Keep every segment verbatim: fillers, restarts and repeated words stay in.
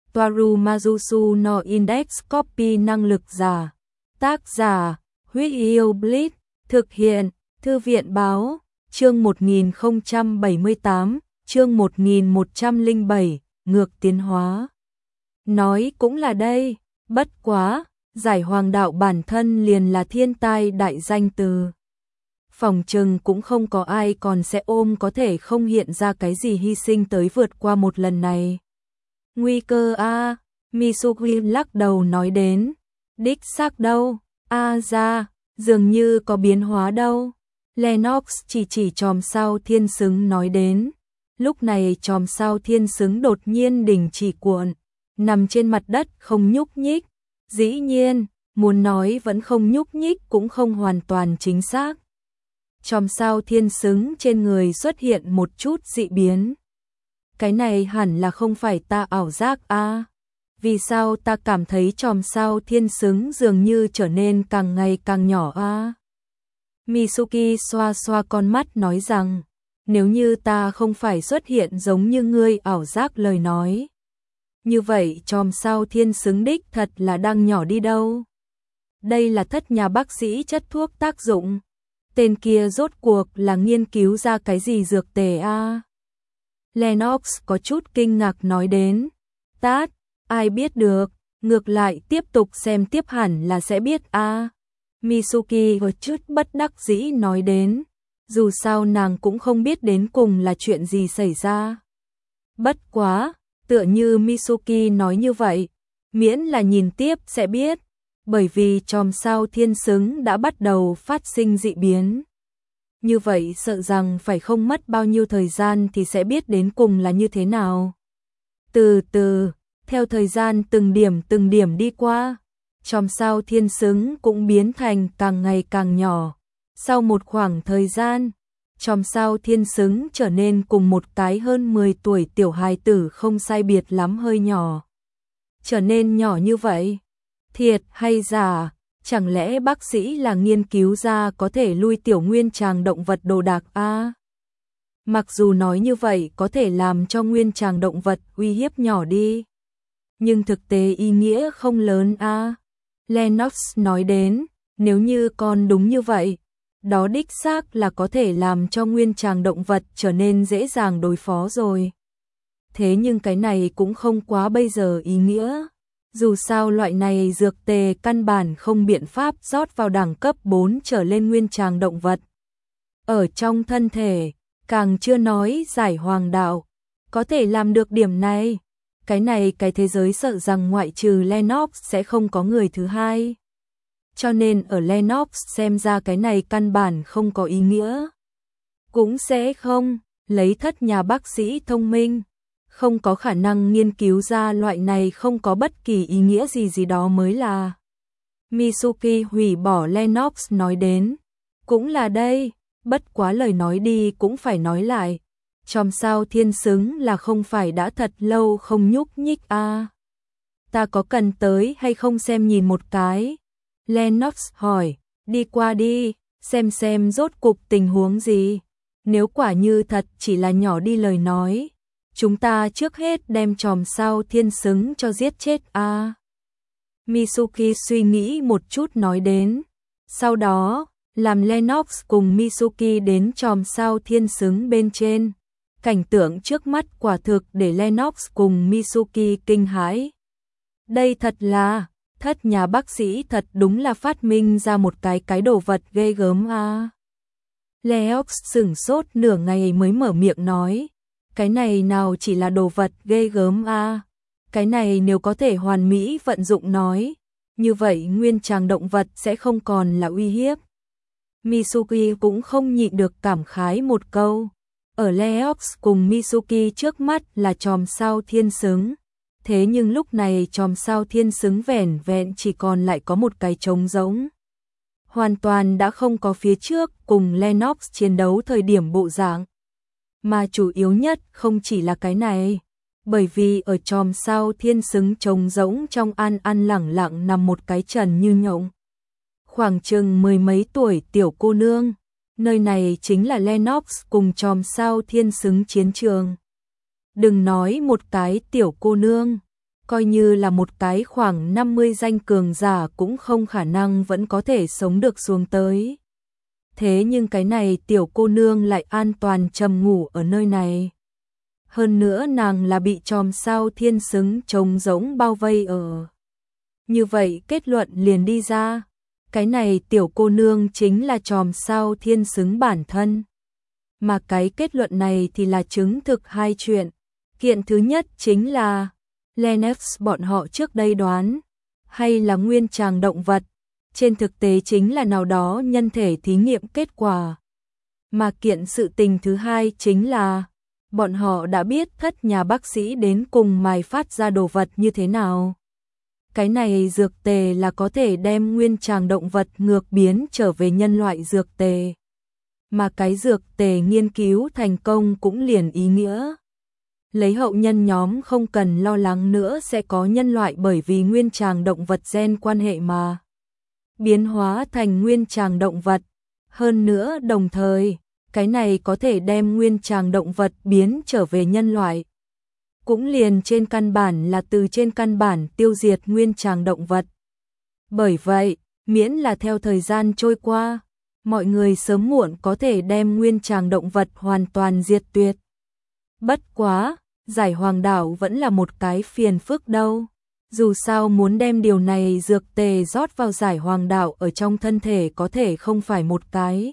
Toaru Majusu no Index Copy năng lực giả. Tác giả, Huyết Yêu Blitz, thực hiện, Thư viện báo, chương một nghìn không trăm bảy mươi tám, chương một nghìn một trăm lẻ bảy, ngược tiến hóa. Nói cũng là đây, bất quá, giải hoàng đạo bản thân liền là thiên tai đại danh từ. Phòng trừng cũng không có ai còn sẽ ôm có thể không hiện ra cái gì hy sinh tới vượt qua một lần này. Nguy cơ a, à, Mitsuki lắc đầu nói đến. Đích xác đâu, a à, ra, dường như có biến hóa đâu. Lennox chỉ chỉ chòm sao thiên xứng nói đến. Lúc này chòm sao thiên xứng đột nhiên đình chỉ cuộn, nằm trên mặt đất không nhúc nhích. Dĩ nhiên, muốn nói vẫn không nhúc nhích cũng không hoàn toàn chính xác. Chòm sao thiên xứng trên người xuất hiện một chút dị biến. Cái này hẳn là không phải ta ảo giác a? À? Vì sao ta cảm thấy chòm sao thiên xứng dường như trở nên càng ngày càng nhỏ a? À? Mitsuki xoa xoa con mắt nói rằng, nếu như ta không phải xuất hiện giống như ngươi ảo giác lời nói, như vậy chòm sao thiên xứng đích thật là đang nhỏ đi đâu. Đây là thất nhà bác sĩ chất thuốc tác dụng. Tên kia rốt cuộc là nghiên cứu ra cái gì dược tề a? À? Lennox có chút kinh ngạc nói đến. Tát, ai biết được, ngược lại tiếp tục xem tiếp hẳn là sẽ biết a. À? Mitsuki có chút bất đắc dĩ nói đến. Dù sao nàng cũng không biết đến cùng là chuyện gì xảy ra. Bất quá, tựa như Mitsuki nói như vậy, miễn là nhìn tiếp sẽ biết. Bởi vì chòm sao thiên xứng đã bắt đầu phát sinh dị biến. Như vậy sợ rằng phải không mất bao nhiêu thời gian thì sẽ biết đến cùng là như thế nào. Từ từ, theo thời gian từng điểm từng điểm đi qua, chòm sao thiên xứng cũng biến thành càng ngày càng nhỏ. Sau một khoảng thời gian, chòm sao thiên xứng trở nên cùng một cái hơn mười tuổi tiểu hài tử không sai biệt lắm hơi nhỏ. Trở nên nhỏ như vậy. Thiệt hay giả, chẳng lẽ bác sĩ là nghiên cứu ra có thể lui tiểu nguyên tràng động vật đồ đạc a? À? Mặc dù nói như vậy có thể làm cho nguyên tràng động vật uy hiếp nhỏ đi, nhưng thực tế ý nghĩa không lớn a. À? Lennox nói đến, nếu như con đúng như vậy, đó đích xác là có thể làm cho nguyên tràng động vật trở nên dễ dàng đối phó rồi. Thế nhưng cái này cũng không quá bây giờ ý nghĩa. Dù sao loại này dược tề căn bản không biện pháp rót vào đẳng cấp bốn trở lên nguyên tràng động vật. Ở trong thân thể, càng chưa nói giải hoàng đạo, có thể làm được điểm này. Cái này cái thế giới sợ rằng ngoại trừ Lennox sẽ không có người thứ hai. Cho nên ở Lennox xem ra cái này căn bản không có ý nghĩa. Cũng sẽ không, lấy thất nhà bác sĩ thông minh. Không có khả năng nghiên cứu ra loại này không có bất kỳ ý nghĩa gì gì đó mới là. Mitsuki hủy bỏ Lennox nói đến. Cũng là đây, bất quá lời nói đi cũng phải nói lại. Chòm sao thiên xứng là không phải đã thật lâu không nhúc nhích a? À? Ta có cần tới hay không xem nhìn một cái? Lennox hỏi, đi qua đi, xem xem rốt cục tình huống gì. Nếu quả như thật chỉ là nhỏ đi lời nói, chúng ta trước hết đem chòm sao thiên xứng cho giết chết a. À? Mitsuki suy nghĩ một chút nói đến. Sau đó, làm Lennox cùng Mitsuki đến chòm sao thiên xứng bên trên. Cảnh tượng trước mắt quả thực để Lennox cùng Mitsuki kinh hãi. Đây thật là, thất nhà bác sĩ thật đúng là phát minh ra một cái cái đồ vật ghê gớm a. À? Lennox sửng sốt nửa ngày mới mở miệng nói. Cái này nào chỉ là đồ vật ghê gớm a, à? Cái này nếu có thể hoàn mỹ vận dụng nói, như vậy nguyên tràng động vật sẽ không còn là uy hiếp. Mitsuki cũng không nhịn được cảm khái một câu. Ở Lennox cùng Mitsuki trước mắt là chòm sao thiên xứng. Thế nhưng lúc này chòm sao thiên xứng vẻn vẹn chỉ còn lại có một cái trống rỗng. Hoàn toàn đã không có phía trước cùng Lennox chiến đấu thời điểm bộ dạng. Mà chủ yếu nhất không chỉ là cái này, bởi vì ở chòm sao thiên xứng trống rỗng trong an an lẳng lặng nằm một cái trần như nhộng. Khoảng chừng mười mấy tuổi tiểu cô nương, nơi này chính là Lennox cùng chòm sao thiên xứng chiến trường. Đừng nói một cái tiểu cô nương, coi như là một cái khoảng năm mươi danh cường giả cũng không khả năng vẫn có thể sống được xuống tới. Thế nhưng cái này tiểu cô nương lại an toàn trầm ngủ ở nơi này. Hơn nữa nàng là bị chòm sao thiên xứng trống rỗng bao vây ở. Như vậy kết luận liền đi ra. Cái này tiểu cô nương chính là chòm sao thiên xứng bản thân. Mà cái kết luận này thì là chứng thực hai chuyện. Kiện thứ nhất chính là Lennox bọn họ trước đây đoán, hay là nguyên tràng động vật, trên thực tế chính là nào đó nhân thể thí nghiệm kết quả. Mà kiện sự tình thứ hai chính là bọn họ đã biết thất nhà bác sĩ đến cùng mài phát ra đồ vật như thế nào. Cái này dược tề là có thể đem nguyên tràng động vật ngược biến trở về nhân loại dược tề. Mà cái dược tề nghiên cứu thành công cũng liền ý nghĩa lấy hậu nhân nhóm không cần lo lắng nữa sẽ có nhân loại bởi vì nguyên tràng động vật gen quan hệ mà biến hóa thành nguyên tràng động vật. Hơn nữa đồng thời, cái này có thể đem nguyên tràng động vật biến trở về nhân loại. Cũng liền trên căn bản là từ trên căn bản tiêu diệt nguyên tràng động vật. Bởi vậy, miễn là theo thời gian trôi qua, mọi người sớm muộn có thể đem nguyên tràng động vật hoàn toàn diệt tuyệt. Bất quá, giải hoàng đảo vẫn là một cái phiền phức đâu. Dù sao muốn đem điều này dược tề rót vào giải hoàng đảo ở trong thân thể có thể không phải một cái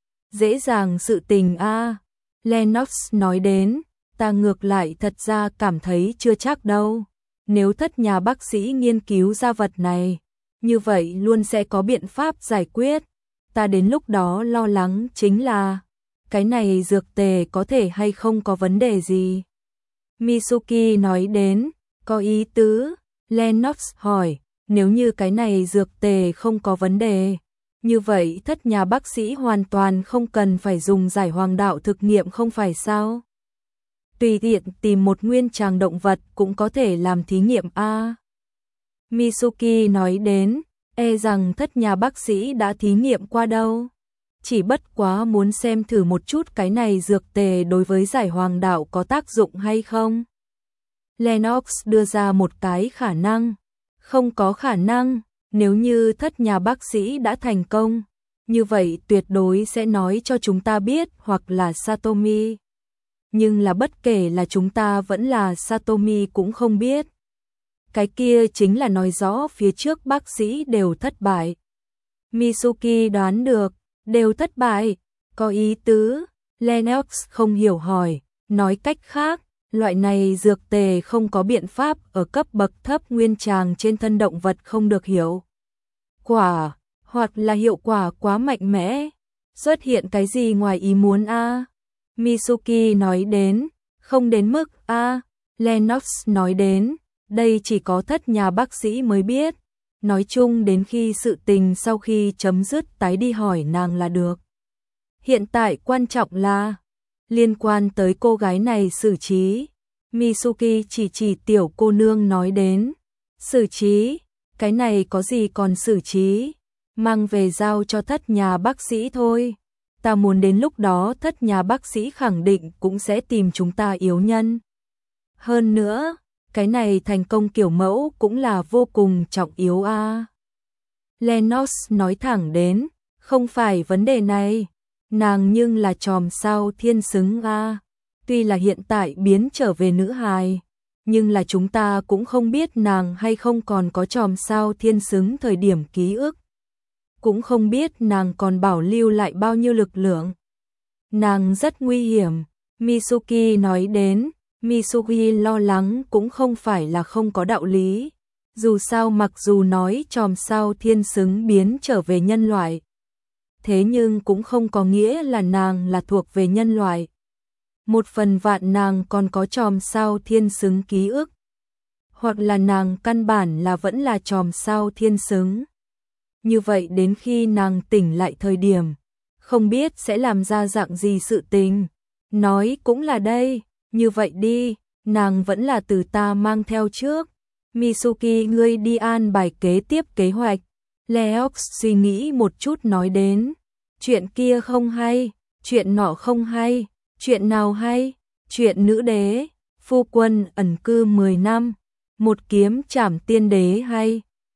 dễ dàng sự tình a. À, Lennox nói đến, ta ngược lại thật ra cảm thấy chưa chắc đâu. Nếu thất nhà bác sĩ nghiên cứu ra vật này, như vậy luôn sẽ có biện pháp giải quyết. Ta đến lúc đó lo lắng chính là cái này dược tề có thể hay không có vấn đề gì. Mitsuki nói đến, có ý tứ. Lennox hỏi, nếu như cái này dược tề không có vấn đề, như vậy thất nhà bác sĩ hoàn toàn không cần phải dùng giải hoàng đạo thực nghiệm không phải sao? Tùy tiện tìm một nguyên tràng động vật cũng có thể làm thí nghiệm a. Mitsuki nói đến, e rằng thất nhà bác sĩ đã thí nghiệm qua đâu. Chỉ bất quá muốn xem thử một chút cái này dược tề đối với giải hoàng đạo có tác dụng hay không. Lennox đưa ra một cái khả năng. Không có khả năng, nếu như thất nhà bác sĩ đã thành công, như vậy tuyệt đối sẽ nói cho chúng ta biết hoặc là Satomi. Nhưng là bất kể là chúng ta vẫn là Satomi cũng không biết. Cái kia chính là nói rõ phía trước bác sĩ đều thất bại. Mitsuki đoán được, đều thất bại, có ý tứ. Lennox không hiểu hỏi, nói cách khác, loại này dược tề không có biện pháp ở cấp bậc thấp nguyên tràng trên thân động vật không được hiểu quả, hoặc là hiệu quả quá mạnh mẽ, xuất hiện cái gì ngoài ý muốn a? À? Mitsuki nói đến, không đến mức a. À? Lennox nói đến, đây chỉ có thất nhà bác sĩ mới biết, nói chung đến khi sự tình sau khi chấm dứt tái đi hỏi nàng là được. Hiện tại quan trọng là liên quan tới cô gái này xử trí. Mitsuki chỉ chỉ tiểu cô nương nói đến, xử trí, cái này có gì còn xử trí, mang về giao cho thất nhà bác sĩ thôi. Ta muốn đến lúc đó thất nhà bác sĩ khẳng định cũng sẽ tìm chúng ta yếu nhân. Hơn nữa, cái này thành công kiểu mẫu cũng là vô cùng trọng yếu a. À. Lennox nói thẳng đến, không phải vấn đề này, nàng nhưng là chòm sao thiên xứng a. À. Tuy là hiện tại biến trở về nữ hài, nhưng là chúng ta cũng không biết nàng hay không còn có chòm sao thiên xứng thời điểm ký ức. Cũng không biết nàng còn bảo lưu lại bao nhiêu lực lượng. Nàng rất nguy hiểm, Mitsuki nói đến, Mitsuki lo lắng cũng không phải là không có đạo lý. Dù sao mặc dù nói chòm sao thiên xứng biến trở về nhân loại, thế nhưng cũng không có nghĩa là nàng là thuộc về nhân loại. Một phần vạn nàng còn có chòm sao thiên xứng ký ức, hoặc là nàng căn bản là vẫn là chòm sao thiên xứng. Như vậy đến khi nàng tỉnh lại thời điểm, không biết sẽ làm ra dạng gì sự tình. Nói cũng là đây, như vậy đi, nàng vẫn là từ ta mang theo trước. Mitsuki ngươi đi an bài kế tiếp kế hoạch. Lennox suy nghĩ một chút nói đến, chuyện kia không hay, chuyện nọ không hay. Chuyện nào hay? Chuyện nữ đế, phu quân ẩn cư mười năm. một kiếm trảm tiên đế hay